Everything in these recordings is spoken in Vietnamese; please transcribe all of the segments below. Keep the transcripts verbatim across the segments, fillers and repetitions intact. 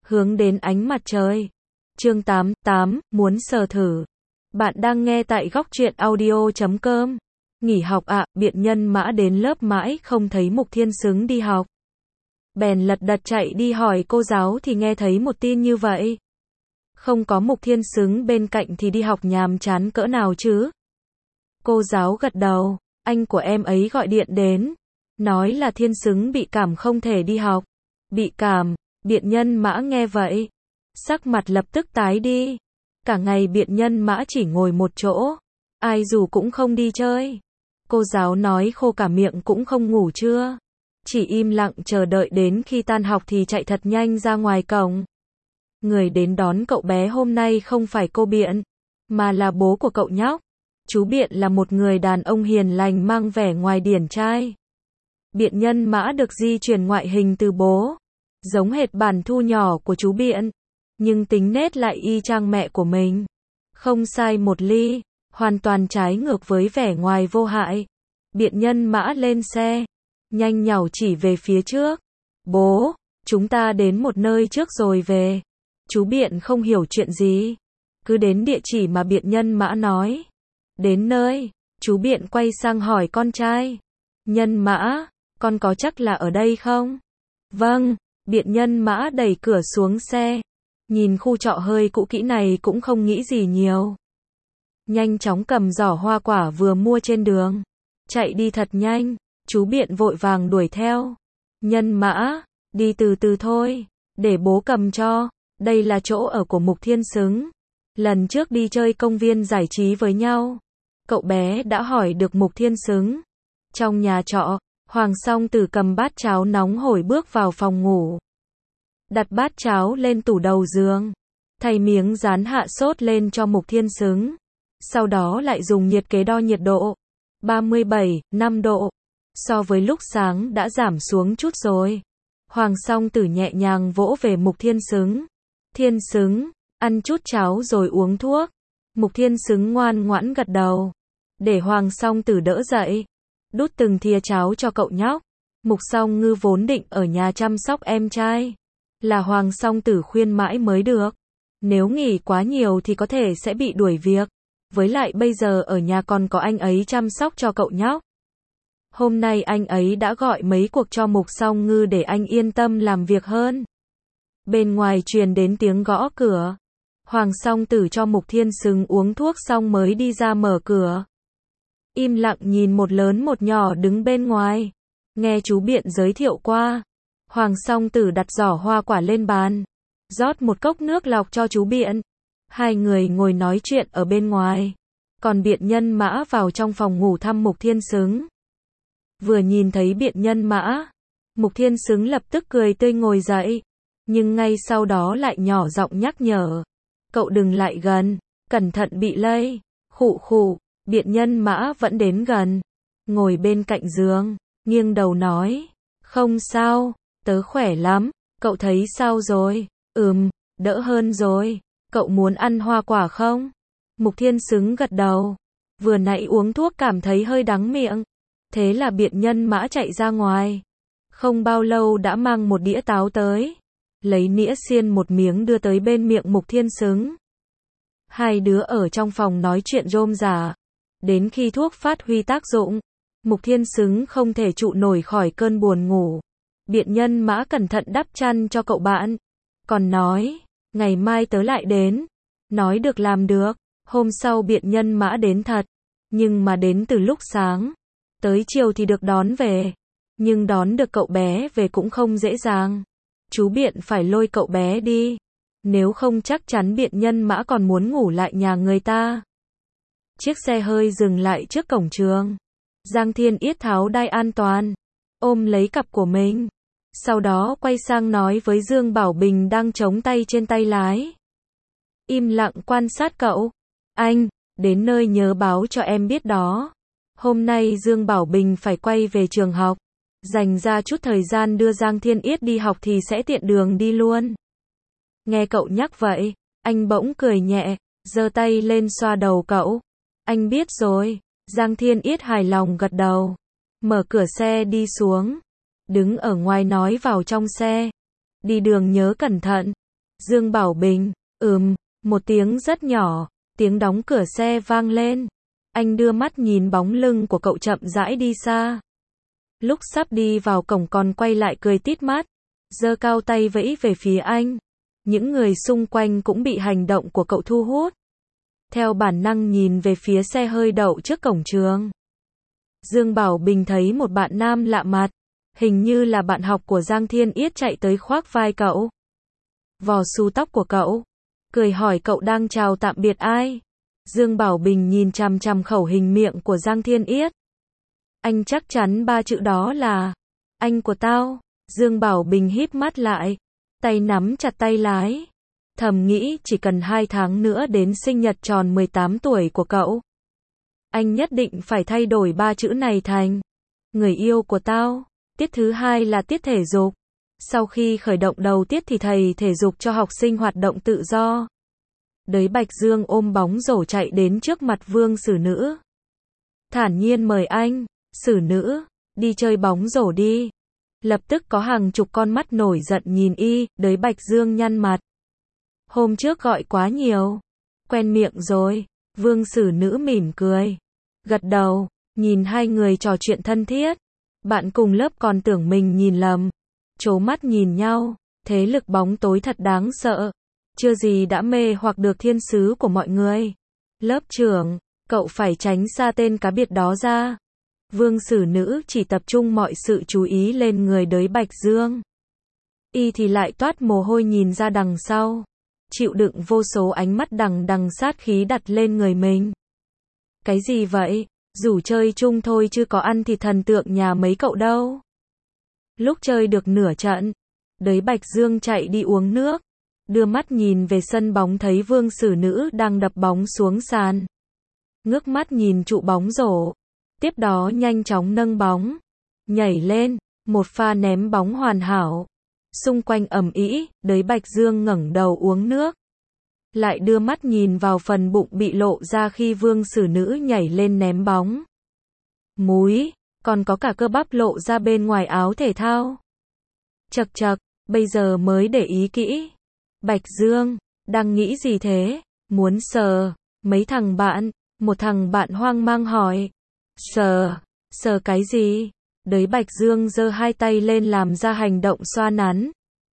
hướng đến ánh mặt trời. Chương tám, tám, muốn sờ thử. Bạn đang nghe tại góc truyện audio chấm com. Nghỉ học ạ, à, biện nhân Mã đến lớp mãi không thấy Mục Thiên Xứng đi học. Bèn lật đật chạy đi hỏi cô giáo thì nghe thấy một tin như vậy. Không có Mục Thiên Xứng bên cạnh thì đi học nhàm chán cỡ nào chứ? Cô giáo gật đầu, anh của em ấy gọi điện đến, nói là Thiên Xứng bị cảm không thể đi học. Bị cảm, biện nhân Mã nghe vậy, sắc mặt lập tức tái đi. Cả ngày biện nhân Mã chỉ ngồi một chỗ, ai rủ cũng không đi chơi. Cô giáo nói khô cả miệng cũng không ngủ trưa, chỉ im lặng chờ đợi đến khi tan học thì chạy thật nhanh ra ngoài cổng. Người đến đón cậu bé hôm nay không phải cô Biện, mà là bố của cậu nhóc. Chú Biện là một người đàn ông hiền lành mang vẻ ngoài điển trai. Biện nhân Mã được di truyền ngoại hình từ bố, giống hệt bản thu nhỏ của chú Biện, nhưng tính nết lại y chang mẹ của mình. Không sai một ly, hoàn toàn trái ngược với vẻ ngoài vô hại. Biện nhân Mã lên xe, nhanh nhảu chỉ về phía trước. Bố, chúng ta đến một nơi trước rồi về. Chú Biện không hiểu chuyện gì, cứ đến địa chỉ mà biện nhân Mã nói. Đến nơi, chú Biện quay sang hỏi con trai. Nhân Mã, con có chắc là ở đây không? Vâng, biện nhân Mã đẩy cửa xuống xe. Nhìn khu trọ hơi cũ kỹ này cũng không nghĩ gì nhiều. Nhanh chóng cầm giỏ hoa quả vừa mua trên đường, chạy đi thật nhanh. Chú Biện vội vàng đuổi theo. Nhân Mã, đi từ từ thôi, để bố cầm cho. Đây là chỗ ở của Mục Thiên Xứng. Lần trước đi chơi công viên giải trí với nhau, cậu bé đã hỏi được Mục Thiên Xứng. Trong nhà trọ, Hoàng Song Tử cầm bát cháo nóng hổi bước vào phòng ngủ. Đặt bát cháo lên tủ đầu giường, thay miếng dán hạ sốt lên cho Mục Thiên Xứng. Sau đó lại dùng nhiệt kế đo nhiệt độ. ba mươi bảy, năm độ. So với lúc sáng đã giảm xuống chút rồi. Hoàng Song Tử nhẹ nhàng vỗ về Mục Thiên Xứng. Thiên Xứng, ăn chút cháo rồi uống thuốc. Mục Thiên Xứng ngoan ngoãn gật đầu, để Hoàng Song Tử đỡ dậy, đút từng thìa cháo cho cậu nhóc. Mục Song Ngư vốn định ở nhà chăm sóc em trai, là Hoàng Song Tử khuyên mãi mới được. Nếu nghỉ quá nhiều thì có thể sẽ bị đuổi việc. Với lại bây giờ ở nhà còn có anh ấy chăm sóc cho cậu nhóc. Hôm nay anh ấy đã gọi mấy cuộc cho Mục Song Ngư để anh yên tâm làm việc hơn. Bên ngoài truyền đến tiếng gõ cửa. Hoàng Song Tử cho Mục Thiên Xứng uống thuốc xong mới đi ra mở cửa. Im lặng nhìn một lớn một nhỏ đứng bên ngoài. Nghe chú Biện giới thiệu qua. Hoàng Song Tử đặt giỏ hoa quả lên bàn, rót một cốc nước lọc cho chú Biện. Hai người ngồi nói chuyện ở bên ngoài. Còn biện nhân Mã vào trong phòng ngủ thăm Mục Thiên Xứng. Vừa nhìn thấy biện nhân Mã, Mục Thiên Xứng lập tức cười tươi ngồi dậy. Nhưng ngay sau đó lại nhỏ giọng nhắc nhở. Cậu đừng lại gần, cẩn thận bị lây. Khụ khụ, biện nhân Mã vẫn đến gần, ngồi bên cạnh giường, nghiêng đầu nói. Không sao, tớ khỏe lắm, cậu thấy sao rồi? Ừm, đỡ hơn rồi. Cậu muốn ăn hoa quả không? Mục Thiên Xứng gật đầu. Vừa nãy uống thuốc cảm thấy hơi đắng miệng. Thế là biện nhân Mã chạy ra ngoài. Không bao lâu đã mang một đĩa táo tới. Lấy nĩa xiên một miếng đưa tới bên miệng Mục Thiên Xứng. Hai đứa ở trong phòng nói chuyện rôm rả. Đến khi thuốc phát huy tác dụng, Mục Thiên Xứng không thể trụ nổi khỏi cơn buồn ngủ. Biện nhân Mã cẩn thận đắp chăn cho cậu bạn. Còn nói, ngày mai tớ lại đến. Nói được làm được. Hôm sau biện nhân Mã đến thật. Nhưng mà đến từ lúc sáng. Tới chiều thì được đón về. Nhưng đón được cậu bé về cũng không dễ dàng. Chú Biện phải lôi cậu bé đi. Nếu không chắc chắn biện nhân Mã còn muốn ngủ lại nhà người ta. Chiếc xe hơi dừng lại trước cổng trường. Giang Thiên Yết tháo đai an toàn, ôm lấy cặp của mình. Sau đó quay sang nói với Dương Bảo Bình đang chống tay trên tay lái. Im lặng quan sát cậu. Anh, đến nơi nhớ báo cho em biết đó. Hôm nay Dương Bảo Bình phải quay về trường học. Dành ra chút thời gian đưa Giang Thiên Yết đi học thì sẽ tiện đường đi luôn. Nghe cậu nhắc vậy, anh bỗng cười nhẹ, giơ tay lên xoa đầu cậu. Anh biết rồi. Giang Thiên Yết hài lòng gật đầu. Mở cửa xe đi xuống. Đứng ở ngoài nói vào trong xe. Đi đường nhớ cẩn thận. Dương Bảo Bình, ừm, một tiếng rất nhỏ, tiếng đóng cửa xe vang lên. Anh đưa mắt nhìn bóng lưng của cậu chậm rãi đi xa. Lúc sắp đi vào cổng còn quay lại cười tít mắt, giơ cao tay vẫy về phía anh. Những người xung quanh cũng bị hành động của cậu thu hút. Theo bản năng nhìn về phía xe hơi đậu trước cổng trường. Dương Bảo Bình thấy một bạn nam lạ mặt, hình như là bạn học của Giang Thiên Yết chạy tới khoác vai cậu. Vò xù tóc của cậu, cười hỏi cậu đang chào tạm biệt ai. Dương Bảo Bình nhìn chằm chằm khẩu hình miệng của Giang Thiên Yết. Anh chắc chắn ba chữ đó là anh của tao. Dương Bảo Bình híp mắt lại, tay nắm chặt tay lái. Thầm nghĩ chỉ cần hai tháng nữa đến sinh nhật tròn mười tám tuổi của cậu. Anh nhất định phải thay đổi ba chữ này thành người yêu của tao. Tiết thứ hai là tiết thể dục. Sau khi khởi động đầu tiết thì thầy thể dục cho học sinh hoạt động tự do. Đới Bạch Dương ôm bóng rổ chạy đến trước mặt Vương Xử Nữ. Thản nhiên mời anh, Xử Nữ, đi chơi bóng rổ đi. Lập tức có hàng chục con mắt nổi giận nhìn y, Đới Bạch Dương nhăn mặt. Hôm trước gọi quá nhiều. Quen miệng rồi. Vương Xử Nữ mỉm cười. Gật đầu, nhìn hai người trò chuyện thân thiết. Bạn cùng lớp còn tưởng mình nhìn lầm. Trố mắt nhìn nhau, thế lực bóng tối thật đáng sợ. Chưa gì đã mê hoặc được thiên sứ của mọi người. Lớp trưởng, cậu phải tránh xa tên cá biệt đó ra. Vương Xử Nữ chỉ tập trung mọi sự chú ý lên người Đới Bạch Dương. Y thì lại toát mồ hôi nhìn ra đằng sau. Chịu đựng vô số ánh mắt đằng đằng sát khí đặt lên người mình. Cái gì vậy? Rủ chơi chung thôi chứ có ăn thịt thần tượng nhà mấy cậu đâu. Lúc chơi được nửa trận, Đới Bạch Dương chạy đi uống nước. Đưa mắt nhìn về sân bóng thấy Vương Xử Nữ đang đập bóng xuống sàn. Ngước mắt nhìn trụ bóng rổ. Tiếp đó nhanh chóng nâng bóng. Nhảy lên, một pha ném bóng hoàn hảo. Xung quanh ầm ĩ, Đới Bạch Dương ngẩng đầu uống nước. Lại đưa mắt nhìn vào phần bụng bị lộ ra khi Vương Xử Nữ nhảy lên ném bóng. Múi, còn có cả cơ bắp lộ ra bên ngoài áo thể thao. Chậc chậc, bây giờ mới để ý kỹ. Bạch Dương, đang nghĩ gì thế? Muốn sờ, mấy thằng bạn, một thằng bạn hoang mang hỏi. Sờ, sờ cái gì? Đới Bạch Dương giơ hai tay lên làm ra hành động xoa nắn.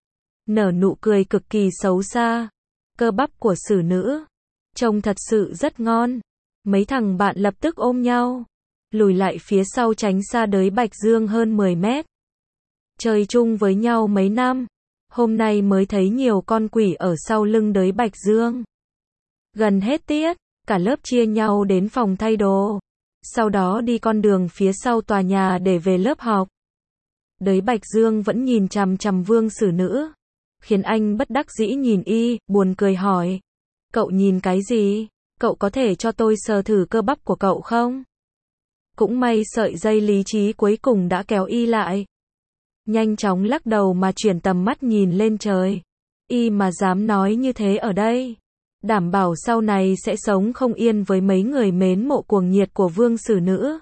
Nở nụ cười cực kỳ xấu xa. Cơ bắp của Xử Nữ trông thật sự rất ngon. Mấy thằng bạn lập tức ôm nhau, lùi lại phía sau tránh xa Đới Bạch Dương hơn mười mét. Chơi chung với nhau mấy năm, hôm nay mới thấy nhiều con quỷ ở sau lưng Đới Bạch Dương. Gần hết tiết, cả lớp chia nhau đến phòng thay đồ, sau đó đi con đường phía sau tòa nhà để về lớp học. Đới Bạch Dương vẫn nhìn chằm chằm Vương Xử Nữ, khiến anh bất đắc dĩ nhìn y, buồn cười hỏi. Cậu nhìn cái gì? Cậu có thể cho tôi sờ thử cơ bắp của cậu không? Cũng may sợi dây lý trí cuối cùng đã kéo y lại. Nhanh chóng lắc đầu mà chuyển tầm mắt nhìn lên trời. Y mà dám nói như thế ở đây, đảm bảo sau này sẽ sống không yên với mấy người mến mộ cuồng nhiệt của Vương Xử Nữ.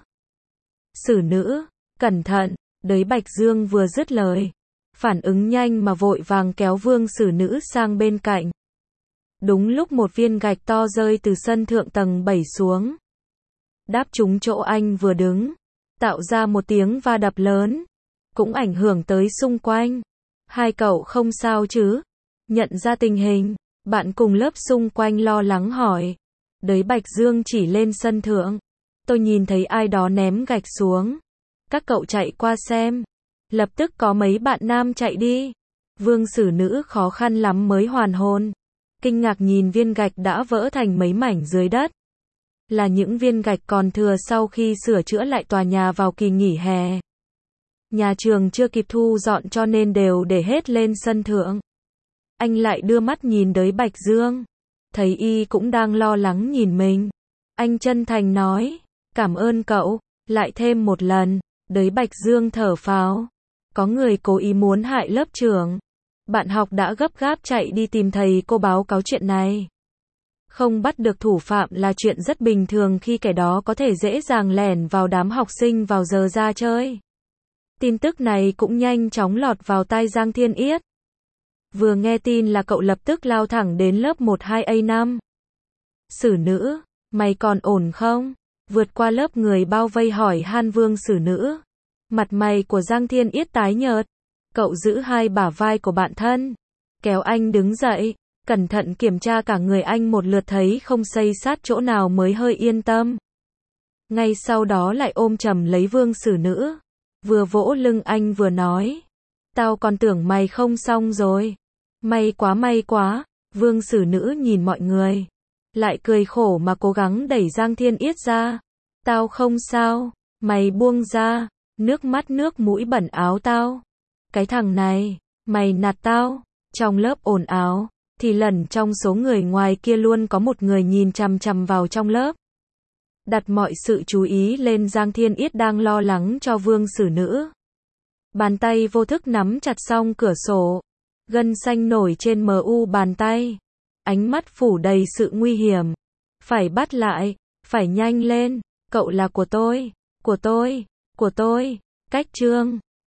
Xử Nữ, cẩn thận, Đới Bạch Dương vừa dứt lời, phản ứng nhanh mà vội vàng kéo Vương Xử Nữ sang bên cạnh. Đúng lúc một viên gạch to rơi từ sân thượng tầng bảy xuống, đáp trúng chỗ anh vừa đứng, tạo ra một tiếng va đập lớn, cũng ảnh hưởng tới xung quanh. Hai cậu không sao chứ? Nhận ra tình hình, bạn cùng lớp xung quanh lo lắng hỏi. Đới Bạch Dương chỉ lên sân thượng. Tôi nhìn thấy ai đó ném gạch xuống. Các cậu chạy qua xem. Lập tức có mấy bạn nam chạy đi. Vương Xử Nữ khó khăn lắm mới hoàn hồn. Kinh ngạc nhìn viên gạch đã vỡ thành mấy mảnh dưới đất. Là những viên gạch còn thừa sau khi sửa chữa lại tòa nhà vào kỳ nghỉ hè. Nhà trường chưa kịp thu dọn cho nên đều để hết lên sân thượng. Anh lại đưa mắt nhìn Đới Bạch Dương. Thấy y cũng đang lo lắng nhìn mình. Anh chân thành nói, cảm ơn cậu, lại thêm một lần. Đới Bạch Dương thở phào. Có người cố ý muốn hại lớp trưởng. Bạn học đã gấp gáp chạy đi tìm thầy cô báo cáo chuyện này. Không bắt được thủ phạm là chuyện rất bình thường khi kẻ đó có thể dễ dàng lẻn vào đám học sinh vào giờ ra chơi. Tin tức này cũng nhanh chóng lọt vào tai Giang Thiên Yết. Vừa nghe tin là cậu lập tức lao thẳng đến lớp một hai A năm. Xử nữ, mày còn ổn không? Vượt qua lớp người bao vây hỏi han Vương Xử Nữ. Mặt mày của Giang Thiên Yết tái nhợt. Cậu giữ hai bả vai của bạn thân, kéo anh đứng dậy, cẩn thận kiểm tra cả người anh một lượt, thấy không xây sát chỗ nào mới hơi yên tâm. Ngay sau đó lại ôm chầm lấy Vương Xử Nữ, vừa vỗ lưng anh vừa nói, tao còn tưởng mày không xong rồi. May quá may quá. Vương Xử Nữ nhìn mọi người, lại cười khổ mà cố gắng đẩy Giang Thiên Yết ra. Tao không sao, mày buông ra, nước mắt nước mũi bẩn áo tao. Cái thằng này, mày nạt tao. Trong lớp ồn ào, thì lẩn trong số người ngoài kia luôn có một người nhìn chằm chằm vào trong lớp. Đặt mọi sự chú ý lên Giang Thiên Yết đang lo lắng cho Vương Xử Nữ. Bàn tay vô thức nắm chặt song cửa sổ, gân xanh nổi trên mu bàn tay. Ánh mắt phủ đầy sự nguy hiểm. Phải bắt lại, phải nhanh lên, cậu là của tôi, của tôi, của tôi. Cách chương